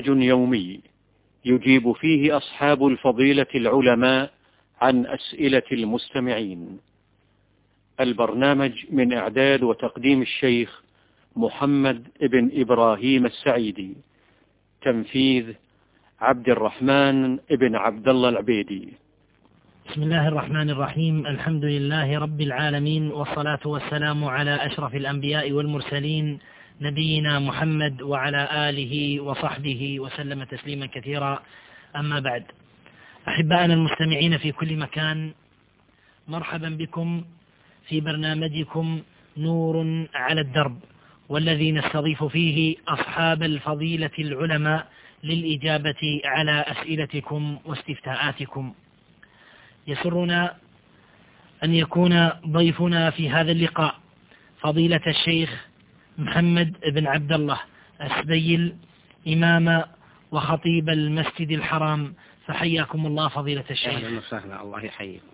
برنامج يومي يجيب فيه أصحاب الفضيلة العلماء عن أسئلة المستمعين. البرنامج من إعداد وتقديم الشيخ محمد بن إبراهيم السعيدي، تنفيذ عبد الرحمن بن عبد الله العبيدي. بسم الله الرحمن الرحيم. الحمد لله رب العالمين، والصلاة والسلام على أشرف الأنبياء والمرسلين، نبينا محمد وعلى آله وصحبه وسلم تسليما كثيرا. أما بعد، أحبائنا المستمعين في كل مكان، مرحبا بكم في برنامجكم نور على الدرب، والذي نستضيف فيه أصحاب الفضيلة العلماء للإجابة على أسئلتكم واستفتاءاتكم. يسرنا أن يكون ضيفنا في هذا اللقاء فضيلة الشيخ محمد بن عبد الله السبيل، إمام وخطيب المسجد الحرام، فحياكم الله فضيلة الشيخ. أهلا وسهلا، الله يحييكم.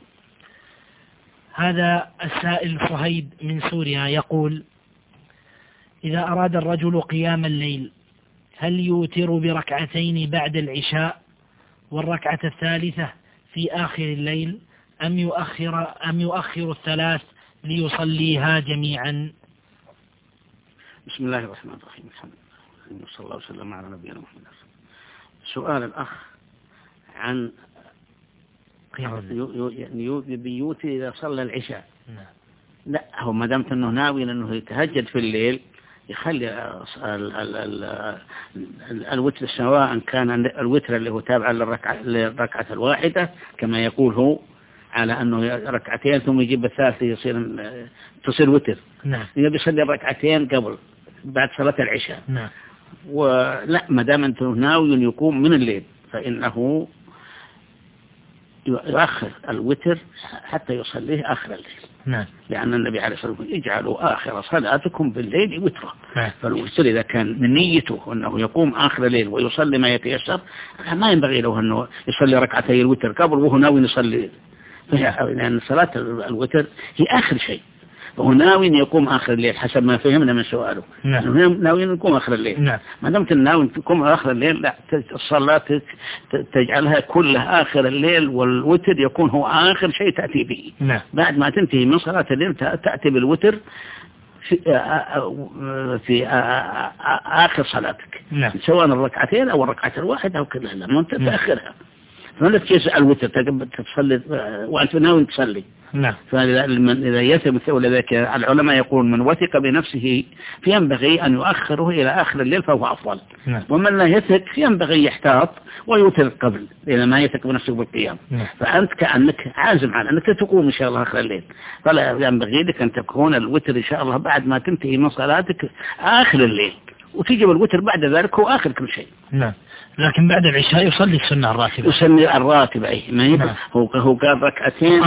هذا السائل صهيب من سوريا يقول: إذا أراد الرجل قيام الليل هل يوتر بركعتين بعد العشاء والركعة الثالثة في آخر الليل أم يؤخر الثلاث ليصليها جميعا؟ بسم الله الرحمن الرحيم، الحمد لله وصلى الله وسلم على نبينا محمد. سؤال الأخ عن بيوتر إذا صلى العشاء. لا، هو ما دامت أنه ناوي أنه يتهجد في الليل يخلي الوتر، سواء كان الوتر اللي هو تابع للركعة الواحدة كما يقول هو، على أنه ركعتين ثم يجيب الثالثة تصير وتر. نعم. يصلي الركعتين قبل بعد صلاة العشاء. نعم. ولا، ما دام أنه ناوي يقوم من الليل فإنه يؤخر الوتر حتى يصليه آخر الليل. نعم. لأن النبي عليه الصلاة والسلام: اجعلوا آخر صلاتكم بالليل وترا. نعم. فالوتر إذا كان من نيته أنه يقوم آخر الليل ويصلي ما يتيسر، ما ينبغي له أنه يصلي ركعتي الوتر قبل وهو ناوي يصلي، لأن صلاة الوتر هي آخر شيء، وهو ناوي يقوم آخر الليل حسب ما فهمنا من سؤاله. نعم. ناوي يقوم آخر الليل. نعم. ما دمت ناوي تقوم آخر الليل، لا، الصلاة تجعلها كلها آخر الليل، والوتر يكون هو آخر شيء تأتي به. نعم. بعد ما تنتهي من صلاة الليل تأتي بالوتر في آخر صلاتك. نعم. سواء الركعتين أو الركعة الواحدة أو كلها، لما تأخرها فلا تجزء الوتر تصلي وأنت ناوي تصلي. نعم. فإذا يثبت، ولذلك العلماء يقول: من وثق بنفسه فينبغي أن يؤخره إلى آخر الليل فهو أفضل. نعم. ومن لا يثق فينبغي يحتاط ويوتر قبل، إذا ما يثق بنفسه بالقيام. نعم. فأنت كأنك عازم على أنك تقوم إن شاء الله آخر الليل، فلا ينبغي لك أن تكون الوتر إن شاء الله بعد ما تنتهي من صلاتك آخر الليل، وتجيب الوتر بعد ذلك هو آخر كل شيء. نعم. لكن بعد العشاء يصلي السنة الراتبة. يسمي الراتبة، أي ما نعم. هو قال ركعتين.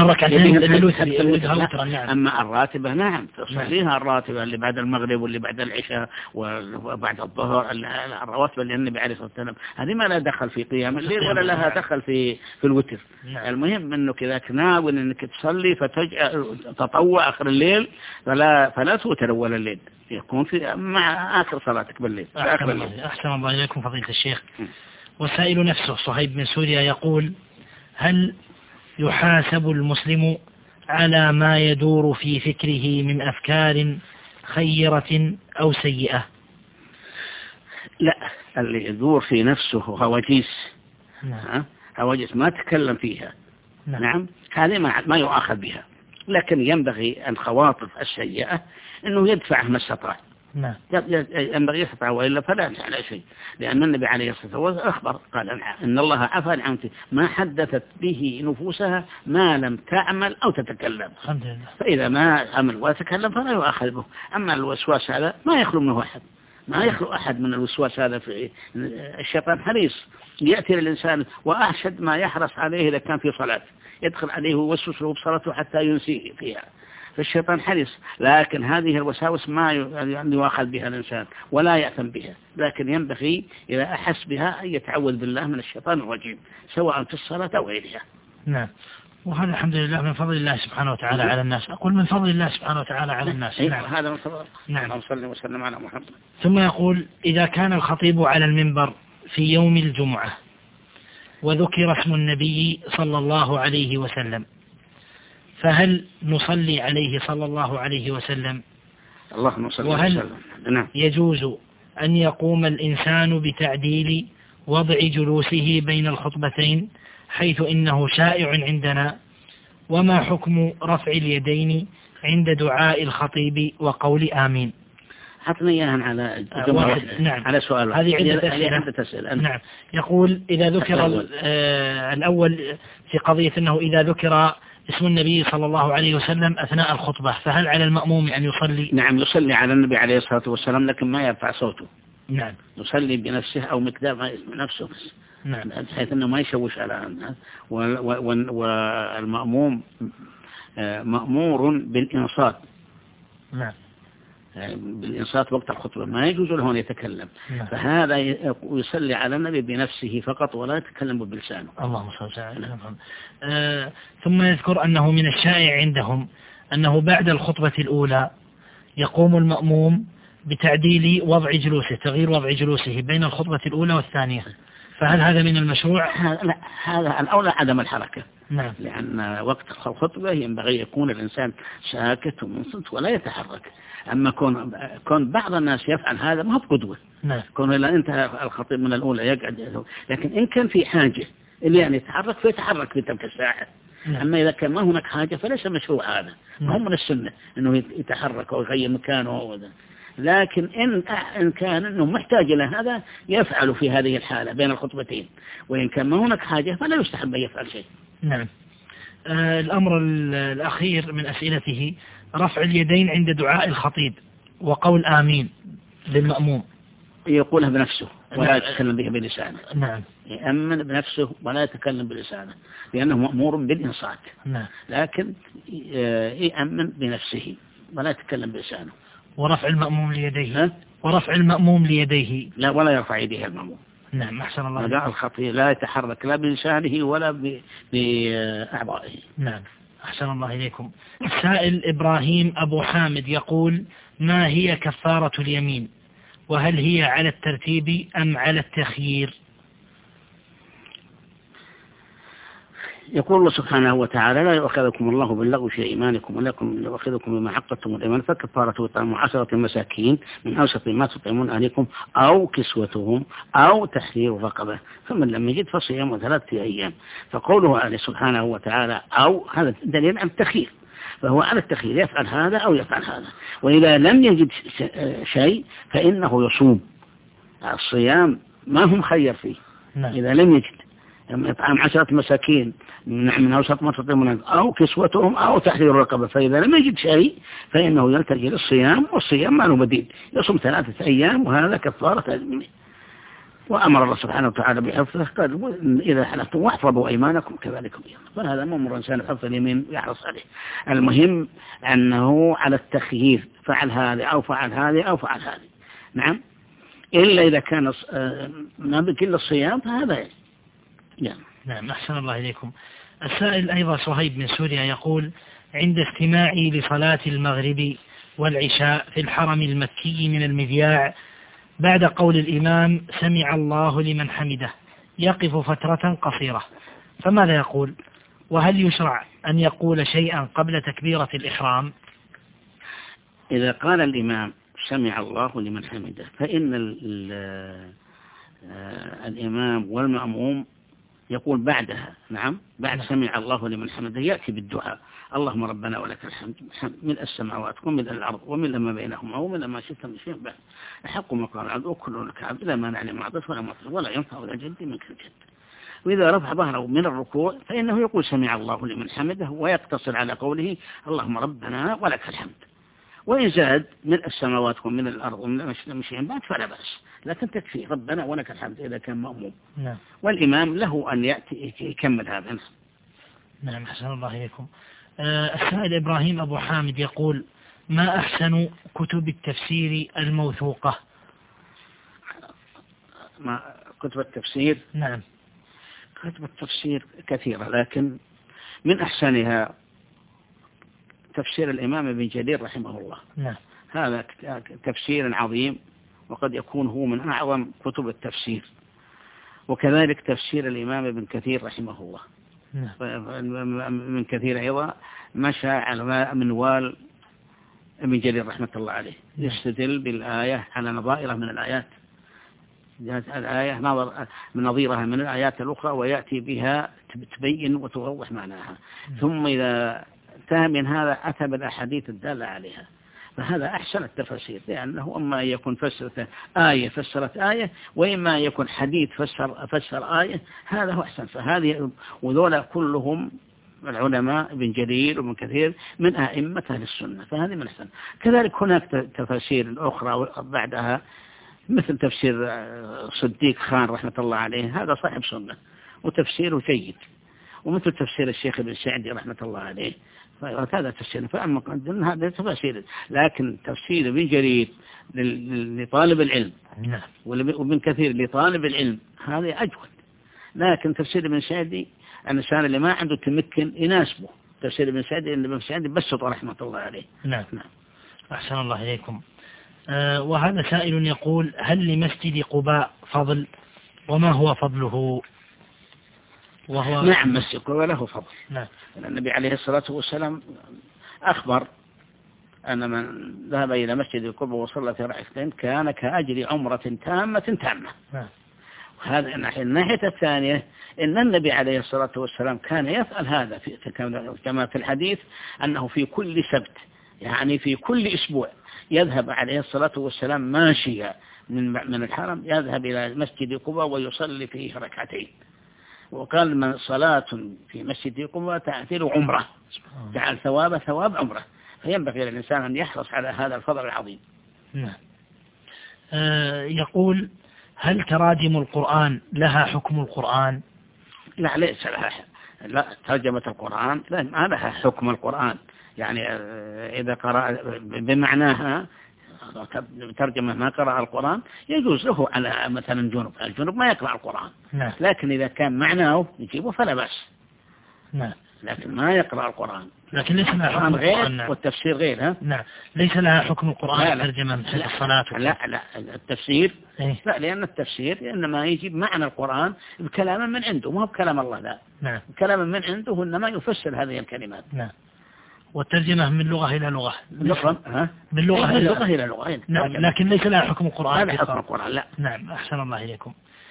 نعم. أما الراتبة نعم تصليها الراتبة اللي بعد المغرب واللي بعد العشاء وبعد الظهر، الرواتب اللي النبي عليه الصلاة والسلام، هذه ما لها دخل في قيام الليل ولا لها دخل في الوتر. نعم. المهم أنه كذا ناوي أنك تصلي تطوع آخر الليل فلا توتر أول الليل، يكون في مع آخر صلاتك بالليل. أحسن الله إليكم فضيلة الشيخ. وسائل نفسه صهيب من سوريا يقول: هل يحاسب المسلم على ما يدور في فكره من أفكار خيرة أو سيئة؟ لا، اللي يدور في نفسه هواجيس. نعم. هواجيس ما تكلم فيها. نعم. هذه ما يؤاخذ بها، لكن ينبغي الخواطر السيئة أنه يدفع ما استطاع. نعم. ينبغي يستطيع، وإلا فلا على شيء، لأن النبي عليه الصلاة والسلام أخبر قال: إن الله عفى عن عمته ما حدثت به نفوسها ما لم تعمل أو تتكلم. الحمد لله. فإذا ما عمل وتكلم فلا يؤاخذ به. أما الوسواس هذا ما يخلو منه أحد، ما يخلو أحد من الوسواس هذا. في الشيطان حريص يأتي للإنسان، وأحسد ما يحرص عليه إذا كان في صلاة، يدخل عليه ويوسوس له بصلاته حتى ينسيه فيها. فالشيطان حريص، لكن هذه الوساوس ما يؤاخذ بها الإنسان ولا يأثم بها، لكن ينبغي إذا أحس بها أن يتعوذ بالله من الشيطان الرجيم سواء في الصلاة أو غيرها. نعم. وهذا الحمد لله من فضل الله سبحانه وتعالى على الناس. أقول من فضل الله سبحانه وتعالى على الناس. نعم. هذا من فضل. نعم. اللهم صل وسلم على محمد. ثم يقول: إذا كان الخطيب على المنبر في يوم الجمعة وذكر اسم النبي صلى الله عليه وسلم، فهل نصلي عليه صلى الله عليه وسلم؟ اللهم صل وهل وسلم. نعم. يجوز أن يقوم الإنسان بتعديل وضع جلوسه بين الخطبتين حيث إنه شائع عندنا؟ وما حكم رفع اليدين عند دعاء الخطيب وقول آمين؟ حطني إياها على جملة واحدة. نعم. على سؤال واحد. هذه عدة أسئلة. نعم. يقول إذا ذكر الأول في قضية أنه إذا ذكر اسم النبي صلى الله عليه وسلم أثناء الخطبة فهل على المأموم أن يصلي؟ نعم، يصلي على النبي عليه الصلاة والسلام لكن ما يرفع صوته. نعم. يصلي بنفسه أو مقدار ما اسم نفسه بس. نعم. بحيث أنه ما يشوش على الناس. والمأموم مأمور بالإنصات. نعم. بالإنصات وقت الخطبة، ما يجوز له أن يتكلم. نعم. فهذا يصلي على النبي بنفسه فقط ولا يتكلم بلسانه. اللهم صل على محمد. ثم يذكر أنه من الشائع عندهم أنه بعد الخطبة الأولى يقوم المأموم بتعديل وضع جلوسه، تغيير وضع جلوسه بين الخطبة الأولى والثانية، فهل هذا من المشروع؟ لا، هذا الأولى عدم الحركة. نعم. لأن وقت الخطبة ينبغي يكون الإنسان ساكت ومنصت ولا يتحرك. أما كون بعض الناس يفعل هذا ما هو بقدوة. نعم. كون إلا انتهى الخطيب من الأولى يقعد، لكن إن كان في حاجة اللي يعني يتحرك فيتحرك في تلك الساعة. نعم. أما إذا كان ما هناك حاجة فليس مشروع هذا. ما هو من السنة إنه يتحرك ويغير مكانه وذا. لكن إن كان إنه محتاج إلى هذا يفعل في هذه الحالة بين الخطبتين، وإن كان ما هناك حاجة فلا يستحب أن يفعل شيء. نعم. الأمر الأخير من أسئلته رفع اليدين عند دعاء الخطيب وقول آمين للمأموم. يقولها بنفسه ولا يتكلم بها بلسانه. نعم. يأمن بنفسه ولا يتكلم بلسانه لأنه مأمور بالإنصات. نعم. لكن يأمن بنفسه ولا يتكلم بلسانه. ورفع المأموم ليديه. ورفع المأموم ليديه. لا، ولا يرفع يديه المأموم. نعم. أحسن الله. دعاء الخطيب لا يتحرك لا بلسانه ولا بأعضائه. نعم. أحسن الله إليكم. السائل إبراهيم أبو حامد يقول: ما هي كفارة اليمين؟ وهل هي على الترتيب أم على التخيير؟ يقول الله سبحانه وتعالى: لا يؤاخذكم الله باللغو في إيمانكم ولكن يؤاخذكم بما عقدتم الإيمان، فكفارته إطعام 10 مساكين من أوسط ما تطعمون أهلكم أو كسوتهم أو تحرير رقبة، فمن لم يجد فصيام 3 أيام. فقوله عليه سبحانه وتعالى أو، هذا دليل على التخيير، فهو على التخيير يفعل هذا أو يفعل هذا. وإذا لم يجد شيء فإنه يصوم. الصيام ما هم خير فيه. إذا لم يجد إطعام 10 مساكين من أوسط ما تطعمون أو كسوتهم أو تحرير رقبة، فإذا لم يجد شيء فإنه يلتجئ للصيام، والصيام ما له بديل، يصوم 3 أيام وهذا كفارة اليمين. وأمر الله سبحانه وتعالى بحفظه، قال: إذا حلفتم واحفظوا أيمانكم كذلكم. فهذا أمر الإنسان حفظ اليمين يحرص عليه. المهم أنه على التخيير، فعل هذه أو فعل هذه أو فعل هذه. نعم. إلا إذا كان ما بكل الصيام فهذا يعني. نعم. أحسن الله إليكم. السائل أيضا صهيب من سوريا يقول: عند استماعي لصلاة المغرب والعشاء في الحرم المكي من المذياع بعد قول الإمام سمع الله لمن حمده يقف فترة قصيرة، فماذا يقول؟ وهل يشرع أن يقول شيئا قبل تكبيرة الإحرام؟ إذا قال الإمام سمع الله لمن حمده فإن الإمام والمأموم يقول بعدها، نعم، بعد سمع الله لمن حمده يأتي بالدعاء: اللهم ربنا ولك الحمد ملء السماوات وملء الأرض وملء ما بينهما وملء ما شئت من شيء بعد، أحق ما قال العبد وكلنا لك عبد لا مانع لما أعطيت ولا معطي ولا ينفع ولا جد منك الجد. وإذا رفع ظهره من الركوع فإنه يقول سمع الله لمن حمده ويقتصر على قوله اللهم ربنا ولك الحمد. وإن زاد ملء السماوات ومن الأرض ومن شيء بعد فلا بأس، لكن تكفي ربنا ولك الحمد إذا كان مأموم. نعم. والإمام له أن يأتي يكمل هذا. نعم. أحسن الله إليكم. السائل إبراهيم أبو حامد يقول: ما أحسن كتب التفسير الموثوقة؟ كتب التفسير؟ نعم. كتب التفسير كثيرة، لكن من أحسنها تفسير الإمام ابن جرير رحمه الله. نعم. هذا تفسير عظيم، وقد يكون هو من أعظم كتب التفسير، وكذلك تفسير الإمام ابن كثير رحمه الله. ابن كثير أيضا مشى على منوال ابن جرير رحمة الله عليه، يستدل بالآية على نظائرها من الآيات، الآية نظيرها من الآيات الأخرى ويأتي بها تبين وتوضح معناها، ثم إذا انتهى من هذا أتى بالأحاديث الدالة عليها. فهذا أحسن التفاسير، لأنه أما يكون فسرت آية فسرت آية، وإما يكون حديث فسر آية، هذا هو أحسن. فهذه وذولا كلهم العلماء ابن جرير وابن كثير من أئمة أهل السنة، فهذه من أحسن. كذلك هناك تفاسير الأخرى بعدها مثل تفسير صديق خان رحمة الله عليه، هذا صاحب سنة وتفسيره جيد، ومثل تفسير الشيخ ابن سعدي رحمة الله عليه، فهذا تفسير. فأما هذا تفسير، لكن تفسير ابن جرير لطالب العلم وابن كثير لطالب العلم هذا أجود. لكن تفسير ابن سعدي الإنسان اللي ما عنده تمكن يناسبه تفسير ابن سعدي، إن ابن سعدي بسط رحمة الله عليه. نعم. أحسن الله إليكم. وهذا سائل يقول: هل لمسجد قباء فضل، وما هو فضله؟ وهو نعم، مسجد قباء له فضل. نعم. النبي عليه الصلاة والسلام أخبر أن من ذهب إلى مسجد قباء وصلى في ركعتين كان كأجر عمرة تامة. نعم. هذا الناحية الثانية، إن النبي عليه الصلاة والسلام كان يفعل هذا كما في الحديث أنه في كل سبت، يعني في كل أسبوع، يذهب عليه الصلاة والسلام ماشيا من الحرم، يذهب إلى مسجد قباء ويصلي فيه ركعتين. وقال: من صلاة في مسجد قباء تعتل عمره، جعل ثواب عمره. فينبغي للإنسان أن يحرص على هذا الفضل العظيم. نعم. يقول: هل تراجم القرآن لها حكم القرآن؟ لا، ليس لها. لا، ترجمة القرآن ما لها حكم القرآن، يعني إذا قرأ بمعناها ترجمة ما قرأ القرآن يجوز له على مثلا الجنوب ما يقرأ القرآن. نعم. لكن إذا كان معناه يجيبه فلا بأس. نعم. لكن ما يقرأ القرآن. لكن ليس لها حكم القرآن والتفسير غير. ها؟ نعم. ليس لها حكم القرآن ترجمة مثل الصلاة. لا التفسير لا، لأن التفسير إنما يجيب معنى القرآن بكلام من عنده، ما هو بكلام الله. لا. نعم. كلام من عنده إنما يفسر هذه الكلمات. نعم. والترجمة من لغة إلى لغة. من لغة إلى لغة. نعم. لكن ليس لها حكم القرآن. لا حكم القرآن. لا. نعم. أحسن الله إليكم.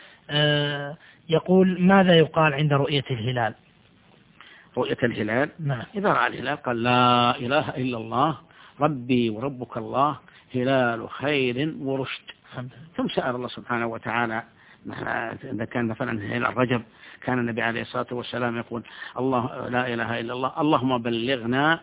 يقول: ماذا يقال عند رؤية الهلال؟ رؤية الهلال. نعم. إذا رأى الهلال قال: لا إله إلا الله ربي وربك الله هلال خير ورشد. ثم سأل الله سبحانه وتعالى. إذا كان مثلا هلال رجب كان النبي عليه الصلاة والسلام يقول: الله لا إله إلا الله اللهم بلغنا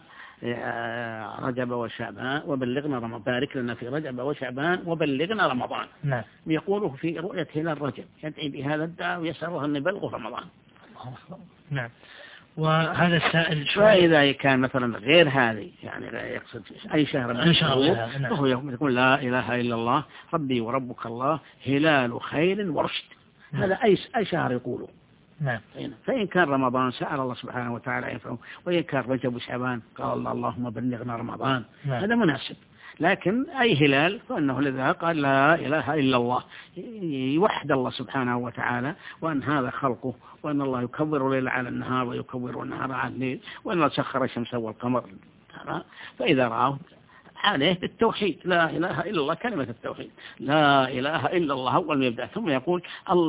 رجب وشعبان وبلغنا رمضان، بارك لنا في رجب وشعبان وبلغنا رمضان. نعم. يقوله في رؤية هلال رجب، يدعي بهذا الدعاء ويسأله أن يبلغ رمضان. نعم. وهذا السائل فإذا كان مثلا غير هذه، يعني لا يقصد أي شهر من الشهور، فهو يقول: لا إله إلا الله ربي وربك الله هلال خير ورشد. هذا أي شهر يقوله. نعم. فإن كان رمضان سأل الله سبحانه وتعالى ينفعه، وإن كان رجب وشعبان قال: اللهم بلغنا رمضان. نعم. هذا مناسب. لكن أي هلال فإنه لذا قال: لا إله إلا الله، يوحد الله سبحانه وتعالى، وأن هذا خلقه، وأن الله يكبر الليل على النهار ويكبر النهار على الليل، وأن الله سخر الشمس والقمر. فإذا رأوا عليه بالتوحيد، لا إله إلا الله، كلمة التوحيد، لا إله إلا الله أول ما يبدأ، ثم يقول: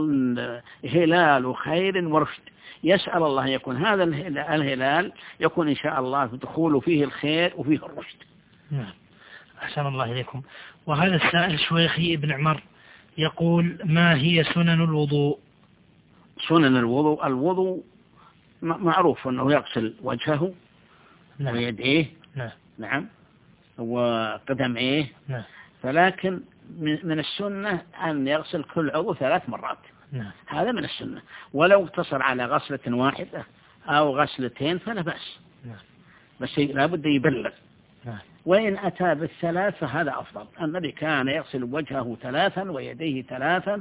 هلال خير ورشد. يسأل الله يكون هذا الهلال يكون إن شاء الله دخول فيه الخير وفيه الرشد. نعم. أحسن الله إليكم. وهذا السائل شويخي ابن عمر يقول: ما هي سنن الوضوء؟ سنن الوضوء معروف أنه يغسل وجهه. نعم. ويديه. نعم. نعم. وقدميه. نعم. فلكن من السنة أن يغسل كل عضو 3 مرات. نعم. هذا من السنة، ولو اقتصر على غسلة واحدة أو غسلتين فلا بأس. نعم. بس لابد يبلغ. نعم. وإن أتى بالثلاث فهذا أفضل. النبي كان يغسل وجهه 3 ويديه 3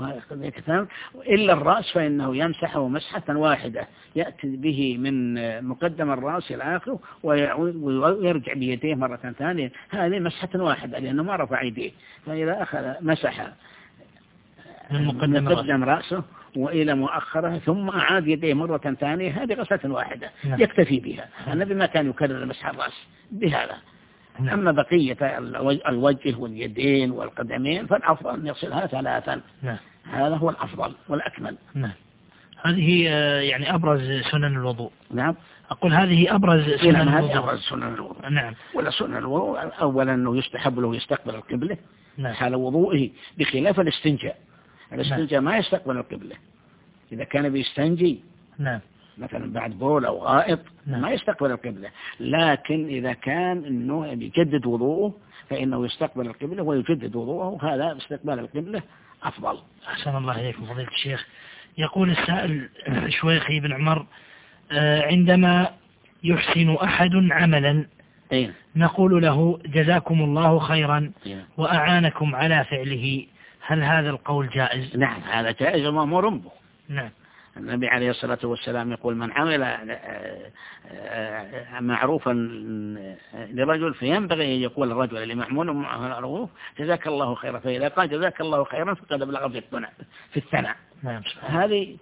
إلا الرأس فإنه يمسحه مسحة واحدة، يأتي به من مقدم الرأس إلى آخره ويرجع بيديه مرة ثانية، هذه مسحة واحدة لأنه ما رفع يديه. فإذا أخذ مسح من مقدم رأسه وإلى مؤخرة ثم أعاد يديه مرة ثانية، هذه غسلة واحدة يكتفي بها. النبي ما كان يكرر مسح الرأس بهذا. أما بقية الوجه واليدين والقدمين فالأفضل أن يغسلها 3. هذا هو الأفضل والأكمل. هذه يعني أبرز سنن الوضوء. نعم. أقول هذه أبرز سنن الوضوء. أبرز سنن الوضوء. نعم. ولا سنن الوضوء أولا أنه يستحب له يستقبل القبلة حال وضوءه، بخلاف الاستنجاء. الاستنجاء ما يستقبل القبلة. إذا كان بيستنجي مثلا بعد بول أو غائط ما يستقبل القبلة، لكن إذا كان أنه يجدد وضوءه فإنه يستقبل القبلة ويجدد وضوءه، هذا استقبال القبلة أفضل. أحسن الله إليكم فضيلة الشيخ. يقول السائل شويخي بن عمر: عندما يحسن أحد عملا نقول له جزاكم الله خيرا وأعانكم على فعله، هل هذا القول جائز؟ نعم، هذا جائز ومأمور به. نعم. النبي عليه الصلاة والسلام يقول: من عمل معروفا لرجل فينبغي أن يقول الرجل اللي معمول معروف جزاك الله خيرا، فإذا قال جزاك الله خيرا فقد أبلغ في الثناء. نعم. هذه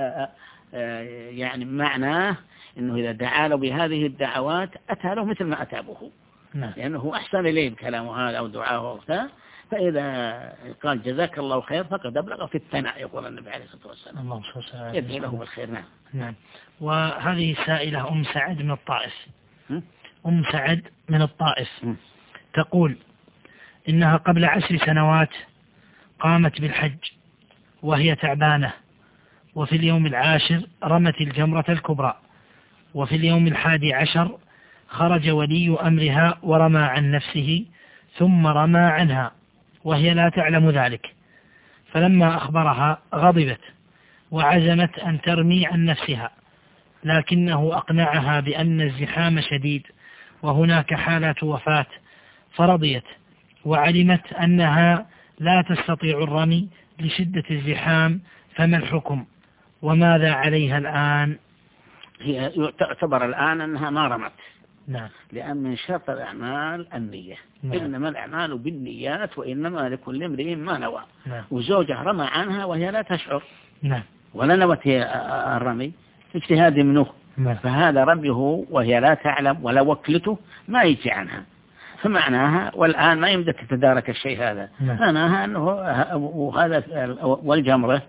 يعني معناه أنه إذا دعا له بهذه الدعوات أتى له مثل ما أتى به، لأنه أحسن إليه بكلامه هذا أو دعاه، فإذا قال جزاك الله خير فقد أبلغ في الثناء، يقول النبي عليه الصلاة والسلام. الله سبحانه يدعي له بالخير. نعم. وهذه سائلة أم سعد من الطائف. أم سعد من الطائف تقول إنها قبل 10 سنوات قامت بالحج وهي تعبانة، وفي اليوم 10 رمت الجمرة الكبرى، وفي اليوم 11 خرج ولي أمرها ورمى عن نفسه ثم رمى عنها وهي لا تعلم ذلك، فلما أخبرها غضبت وعزمت أن ترمي عن نفسها، لكنه أقنعها بأن الزحام شديد وهناك حالة وفاة، فرضيت وعلمت أنها لا تستطيع الرمي لشدة الزحام، فما الحكم وماذا عليها الآن؟ هي تعتبر الآن أنها ما رمت. نعم. لأن من شرط الأعمال النية. إنما الأعمال بالنيات وإنما لكل امرئ ما نوى. وزوجها رمى عنها وهي لا تشعر ولا نوت الرمي، اجتهاد منه، فهذا رميه وهي لا تعلم ولا وكلته ما يجي عنها، فمعناها والآن ما يمدك تتدارك الشيء هذا. معناها أنه وهذا والجمرة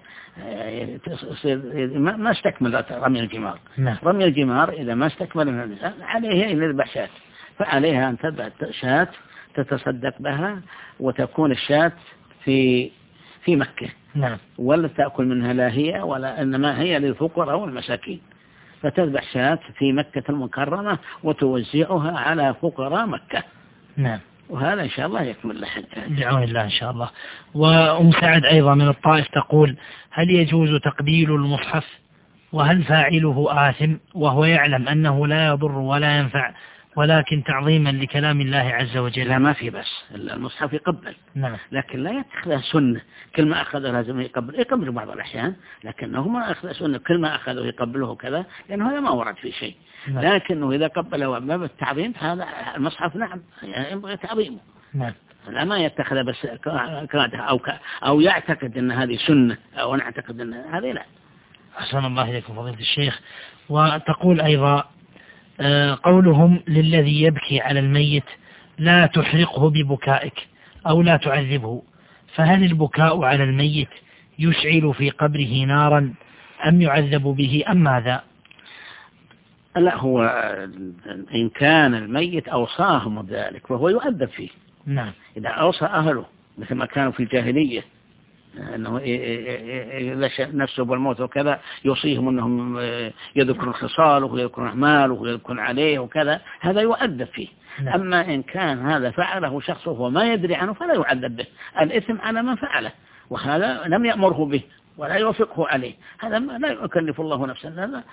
ما استكمل رمي الجمار. رمي الجمار إذا ما استكمل الإنسان عليه أن يذبح شاة، فعليها أن تذبح شاة تتصدق بها وتكون الشاة في مكة. ولا تأكل منها لا هي ولا إنما هي للفقراء والمساكين، فتذبح شاة في مكة المكرمة وتوزعها على فقراء مكة. وهذا إن شاء الله يكمل لحد بعون الله إن شاء الله. وأم سعد أيضا من الطائف تقول: هل يجوز تقبيل المصحف وهل فاعله آثم وهو يعلم أنه لا يضر ولا ينفع ولكن تعظيما لكلام الله عز وجل؟ لا، ما في بس المصحف يقبل. لكن لا يتخذها سنة، كل ما أخذه لازم يقبل بعض الأحيان، لكنه ما أخذ سنة كل ما أخذه يقبله كذا، لأنه هذا ما ورد في شيء. لكنه إذا قبله باب التعظيم هذا المصحف ينبغي تعظيمه. لا ما يتخذ بس كادها أو يعتقد أن هذه سنة أو نعتقد أن هذه لا. أحسن الله إليكم فضيلة الشيخ. وتقول أيضا: قولهم للذي يبكي على الميت لا تحرقه ببكائك أو لا تعذبه، فهل البكاء على الميت يشعل في قبره نارا أم يعذب به أم ماذا؟ لا، هو إن كان الميت أوصاهم ذلك فهو يؤدب فيه. إذا أوصى أهله مثل ما كانوا في الجاهلية أنه إذا نفسه بالموت وكذا يوصيهم أنهم يذكرون خصاله ويذكرون أعماله ويذكرون عليه وكذا، هذا يؤدب فيه. أما إن كان هذا فعله شخص وهو ما يدري عنه فلا يعذب به، الإثم على من فعله، وهذا لم يأمره به ولا يوافقه عليه، هذا لا يكلف الله نفسا. هذا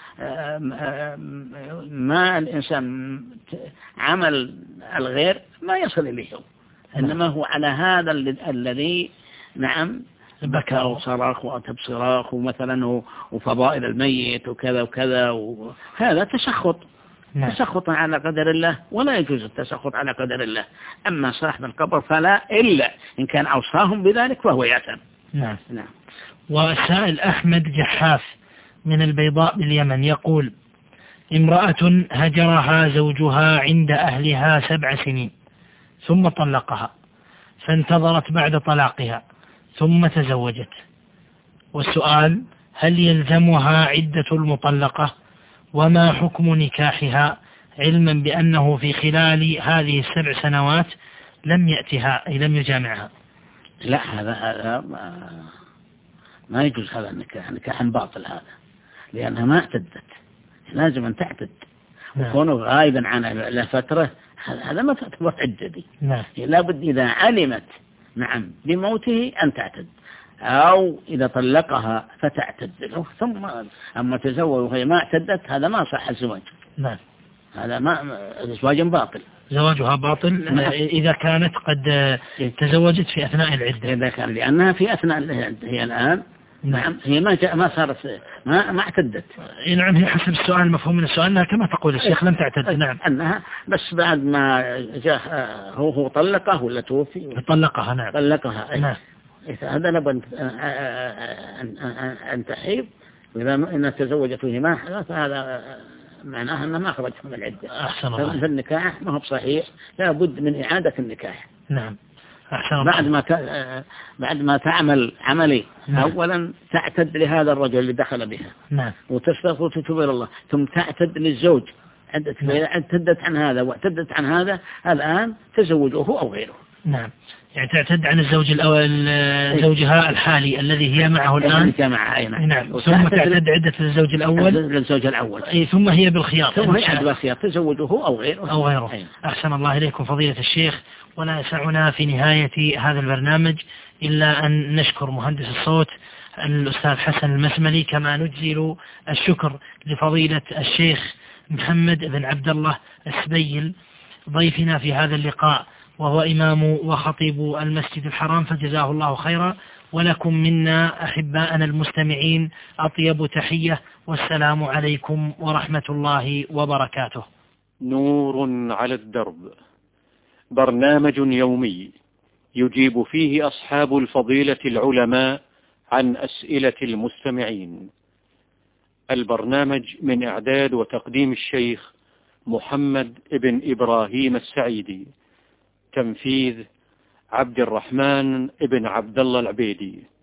ما الإنسان عمل الغير ما يصل إليه، إنما هو على هذا الذي بكى أو صراخ وأتب صراخ مثلا وفضائل الميت وكذا وكذا، هذا تسخط. تسخط على قدر الله، ولا يجوز التسخط على قدر الله. أما صاحب القبر فلا، إلا إن كان أوصاهم بذلك فهو يأثم. نعم. نعم. والسائل أحمد جحاف من البيضاء باليمن يقول: امرأة هجرها زوجها عند أهلها 7 سنين ثم طلقها، فانتظرت بعد طلاقها ثم تزوجت، والسؤال: هل يلزمها عدة المطلقة؟ وما حكم نكاحها، علما بأنه في خلال هذه 7 سنوات لم يأتها أي لم يجامعها؟ لا، هذا ما يجوز، هذا النكاح نكاح باطل هذا، لأنها ما اعتدت، لازم أن تعتد. وكونه غائبا عنها لفترة هذا ما تعتبر عدة دي. لابد إذا علمت نعم بموته أن تعتد، أو إذا طلقها فتعتد له، ثم أما تزوج وهي ما اعتدت هذا ما صح الزواج. نعم. هذا ما زواج باطل، زواجها باطل إذا كانت قد تزوجت في أثناء العدة. إذا كان لأنها في أثناء العدة هي الآن. نعم. هي ما صارت ما اعتدت. نعم. هي حسب السؤال، مفهوم من السؤال أنها كما تقول الشيخ لم تعتد. نعم. أنها بس بعد ما جاء هو طلقه ولا توفي. طلقها. نعم. طلقها. نعم. هذا لابد أن تحيض، وإذا إن تزوجت فيه ما حدث هذا معناه أنه ما خرج من العدة. أحسن الله. فالنكاح ما هو بصحيح، لا بد من إعادة النكاح. نعم. أحسن الله. بعد ما تعمل عملي. نعم. أولا تعتد لهذا الرجل اللي دخل بها. نعم. وتستغفر وتتوب إلى الله، ثم تعتد للزوج. اعتدت عن هذا واعتدت عن هذا، الآن تزوجه أو غيره. نعم. يعني تعتد عن الزوج الأول، زوجها الحالي الذي هي معه الآن. نعم. ثم تعتد عدة للزوج الأول. للزوج الأول. ثم هي بالخيار. ثم هي بالخيار تزوجه أو غيره. أحسن الله إليكم فضيلة الشيخ. ولا يسعنا في نهاية هذا البرنامج إلا أن نشكر مهندس الصوت الأستاذ حسن المسملي، كما نجزل الشكر لفضيلة الشيخ محمد بن عبد الله السبيل ضيفنا في هذا اللقاء، وهو إمام وخطيب المسجد الحرام، فجزاه الله خيرا. ولكم منا أحباءنا المستمعين أطيب تحية، والسلام عليكم ورحمة الله وبركاته. نور على الدرب، برنامج يومي يجيب فيه أصحاب الفضيلة العلماء عن أسئلة المستمعين. البرنامج من إعداد وتقديم الشيخ محمد بن إبراهيم السعيدي، تنفيذ عبد الرحمن بن عبد الله العبيدي.